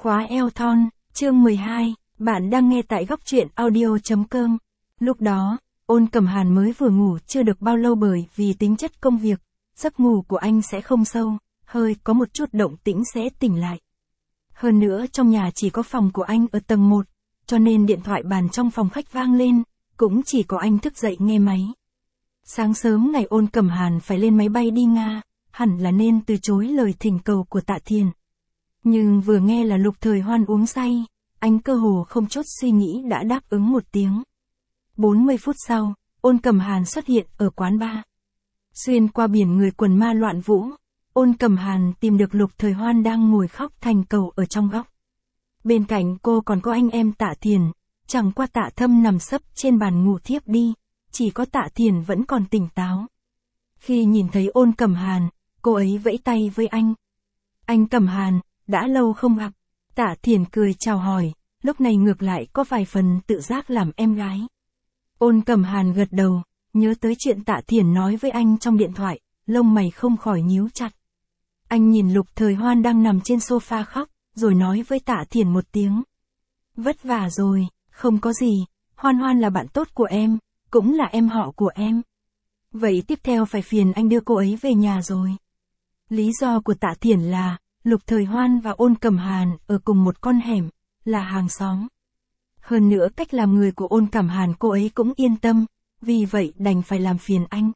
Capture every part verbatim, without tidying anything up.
Khóa eo thon, chương mười hai, bạn đang nghe tại góc truyện audio chấm com. Bạn đang nghe tại góc truyện audio chấm com. Lúc đó, Ôn Cẩm Hàn mới vừa ngủ chưa được bao lâu bởi vì tính chất công việc, giấc ngủ của anh sẽ không sâu, hơi có một chút động tĩnh sẽ tỉnh lại. Hơn nữa trong nhà chỉ có phòng của anh ở tầng một, cho nên điện thoại bàn trong phòng khách vang lên, cũng chỉ có anh thức dậy nghe máy. Sáng sớm ngày Ôn Cẩm Hàn phải lên máy bay đi Nga, hẳn là nên từ chối lời thỉnh cầu của Tạ Thiền. Nhưng vừa nghe là Lục Thời Hoan uống say, anh cơ hồ không chút suy nghĩ đã đáp ứng một tiếng. bốn mươi phút sau, Ôn Cẩm Hàn xuất hiện ở quán bar. Xuyên qua biển người quần ma loạn vũ, Ôn Cẩm Hàn tìm được Lục Thời Hoan đang ngồi khóc thành cầu ở trong góc. Bên cạnh cô còn có anh em Tạ Thiền, chẳng qua Tạ Thâm nằm sấp trên bàn ngủ thiếp đi, chỉ có Tạ Thiền vẫn còn tỉnh táo. Khi nhìn thấy Ôn Cẩm Hàn, cô ấy vẫy tay với anh. Anh Cẩm Hàn, đã lâu không gặp. Tạ Thiền cười chào hỏi, lúc này ngược lại có vài phần tự giác làm em gái. Ôn Cẩm Hàn gật đầu, nhớ tới chuyện Tạ Thiền nói với anh trong điện thoại, lông mày không khỏi nhíu chặt. Anh nhìn Lục Thời Hoan đang nằm trên sofa khóc, rồi nói với Tạ Thiền một tiếng. Vất vả rồi, không có gì, Hoan Hoan là bạn tốt của em, cũng là em họ của em. Vậy tiếp theo phải phiền anh đưa cô ấy về nhà rồi. Lý do của Tạ Thiền là, Lục Thời Hoan và Ôn Cẩm Hàn ở cùng một con hẻm, là hàng xóm. Hơn nữa cách làm người của Ôn Cẩm Hàn cô ấy cũng yên tâm, vì vậy đành phải làm phiền anh.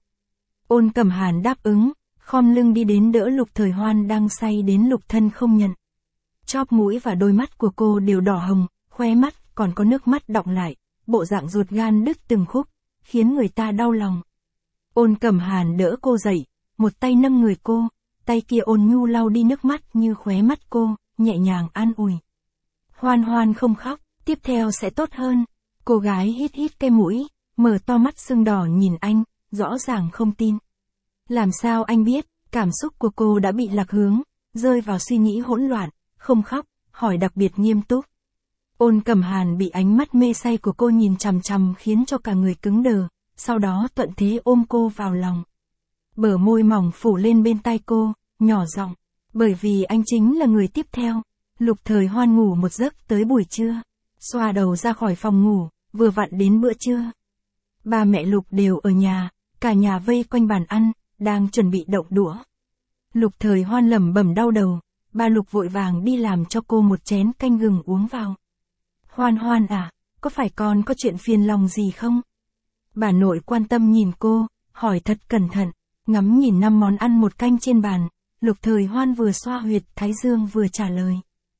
Ôn Cẩm Hàn đáp ứng, khom lưng đi đến đỡ Lục Thời Hoan đang say đến lục thân không nhận. Chóp mũi và đôi mắt của cô đều đỏ hồng, khóe mắt còn có nước mắt đọng lại, bộ dạng ruột gan đứt từng khúc, khiến người ta đau lòng. Ôn Cẩm Hàn đỡ cô dậy, một tay nâng người cô, tay kia ôn nhu lau đi nước mắt như khóe mắt cô, nhẹ nhàng an ủi. Hoan Hoan không khóc, tiếp theo sẽ tốt hơn. Cô gái hít hít cái mũi, mở to mắt sưng đỏ nhìn anh, rõ ràng không tin. Làm sao anh biết, cảm xúc của cô đã bị lạc hướng, rơi vào suy nghĩ hỗn loạn, không khóc, hỏi đặc biệt nghiêm túc. Ôn Cẩm Hàn bị ánh mắt mê say của cô nhìn chằm chằm khiến cho cả người cứng đờ, sau đó thuận thế ôm cô vào lòng. Bờ môi mỏng phủ lên bên tai cô, nhỏ giọng, bởi vì anh chính là người tiếp theo. Lục Thời Hoan ngủ một giấc tới buổi trưa, xoa đầu ra khỏi phòng ngủ, vừa vặn đến bữa trưa. Ba mẹ Lục đều ở nhà, cả nhà vây quanh bàn ăn, đang chuẩn bị động đũa. Lục Thời Hoan lẩm bẩm đau đầu, ba Lục vội vàng đi làm cho cô một chén canh gừng uống vào. Hoan Hoan à, có phải con có chuyện phiền lòng gì không? Bà nội quan tâm nhìn cô, hỏi thật cẩn thận, ngắm nhìn năm món ăn một canh trên bàn, Lục Thời Hoan vừa xoa huyệt thái dương vừa trả lời.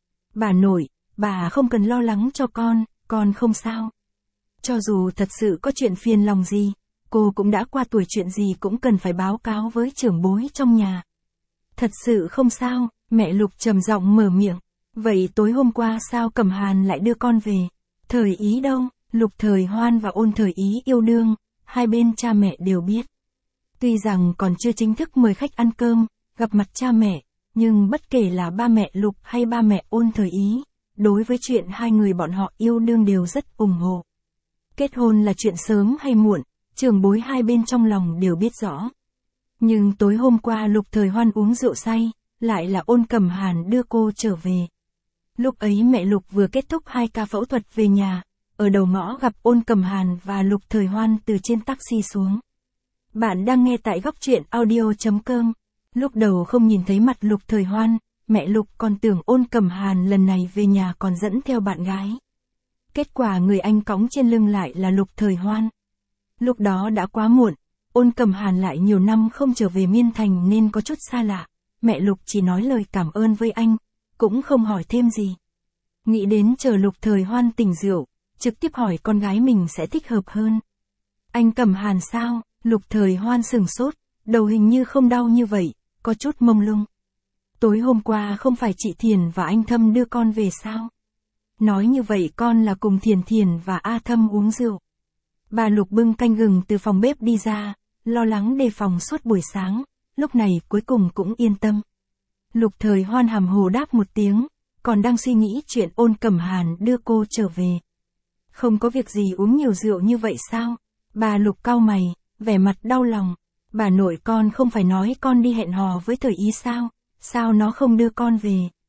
Bà nội, bà không cần lo lắng cho con, con không sao. Cho dù thật sự có chuyện phiền lòng gì, cô cũng đã qua tuổi chuyện gì cũng cần phải báo cáo với trưởng bối trong nhà. Thật sự không sao, mẹ Lục trầm giọng mở miệng. Vậy tối hôm qua sao Cẩm Hàn lại đưa con về? Thời Ý đâu? Lục Thời Hoan và Ôn Thời Ý yêu đương, hai bên cha mẹ đều biết. Tuy rằng còn chưa chính thức mời khách ăn cơm, gặp mặt cha mẹ, nhưng bất kể là ba mẹ Lục hay ba mẹ Ôn Thời Ý, đối với chuyện hai người bọn họ yêu đương đều rất ủng hộ. Kết hôn là chuyện sớm hay muộn, trưởng bối hai bên trong lòng đều biết rõ. Nhưng tối hôm qua Lục Thời Hoan uống rượu say, lại là Ôn Cẩm Hàn đưa cô trở về. Lúc ấy mẹ Lục vừa kết thúc hai ca phẫu thuật về nhà, ở đầu ngõ gặp Ôn Cẩm Hàn và Lục Thời Hoan từ trên taxi xuống. Bạn đang nghe tại góc truyện audio chấm com. Lúc đầu không nhìn thấy mặt Lục Thời Hoan, mẹ Lục còn tưởng Ôn Cẩm Hàn lần này về nhà còn dẫn theo bạn gái. Kết quả người anh cõng trên lưng lại là Lục Thời Hoan. Lúc đó đã quá muộn, Ôn Cẩm Hàn lại nhiều năm không trở về Miên Thành nên có chút xa lạ. Mẹ Lục chỉ nói lời cảm ơn với anh, cũng không hỏi thêm gì. Nghĩ đến chờ Lục Thời Hoan tỉnh rượu, trực tiếp hỏi con gái mình sẽ thích hợp hơn. Anh Cẩm Hàn sao? Lục Thời Hoan sừng sốt, đầu hình như không đau như vậy, có chút mông lung. Tối hôm qua không phải chị Thiền và anh Thâm đưa con về sao? Nói như vậy con là cùng Thiền Thiền và A Thâm uống rượu. Bà Lục bưng canh gừng từ phòng bếp đi ra, lo lắng đề phòng suốt buổi sáng, lúc này cuối cùng cũng yên tâm. Lục Thời Hoan hàm hồ đáp một tiếng, còn đang suy nghĩ chuyện Ôn Cẩm Hàn đưa cô trở về. Không có việc gì uống nhiều rượu như vậy sao? Bà Lục cau mày, vẻ mặt đau lòng. Bà nội con không phải nói con đi hẹn hò với Thời Ý sao? Sao nó không đưa con về?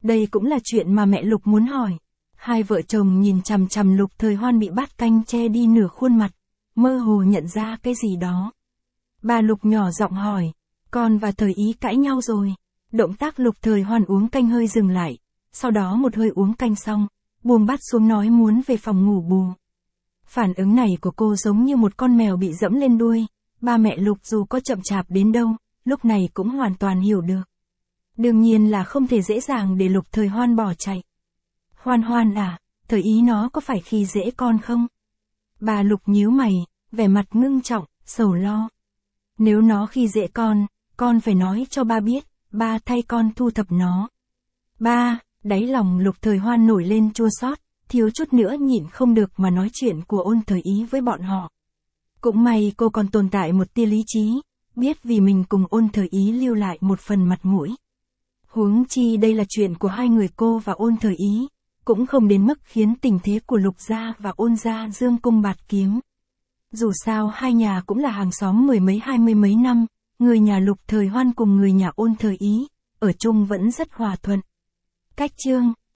Đây cũng là chuyện mà mẹ Lục muốn hỏi. Hai vợ chồng nhìn chằm chằm Lục Thời Hoan bị bát canh che đi nửa khuôn mặt, mơ hồ nhận ra cái gì đó. Bà Lục nhỏ giọng hỏi, con và Thời Ý cãi nhau rồi. Động tác Lục Thời Hoan uống canh hơi dừng lại, sau đó một hơi uống canh xong, buông bát xuống nói muốn về phòng ngủ bù. Phản ứng này của cô giống như một con mèo bị dẫm lên đuôi, ba mẹ Lục dù có chậm chạp đến đâu, lúc này cũng hoàn toàn hiểu được. Đương nhiên là không thể dễ dàng để Lục Thời Hoan bỏ chạy. Hoan Hoan à, Thời Ý nó có phải khi dễ con không? Bà Lục nhíu mày, vẻ mặt ngưng trọng, sầu lo. Nếu nó khi dễ con, con phải nói cho ba biết, ba thay con thu thập nó. Ba, đáy lòng Lục Thời Hoan nổi lên chua xót, thiếu chút nữa nhịn không được mà nói chuyện của Ôn Thời Ý với bọn họ. Cũng may cô còn tồn tại một tia lý trí, biết vì mình cùng Ôn Thời Ý lưu lại một phần mặt mũi. Huống chi đây là chuyện của hai người cô và Ôn Thời Ý, cũng không đến mức khiến tình thế của Lục gia và Ôn gia dương cung bạt kiếm. Dù sao hai nhà cũng là hàng xóm mười mấy hai mươi mấy năm, người nhà Lục Thời Hoan cùng người nhà Ôn Thời Ý, ở chung vẫn rất hòa thuận. Cách chương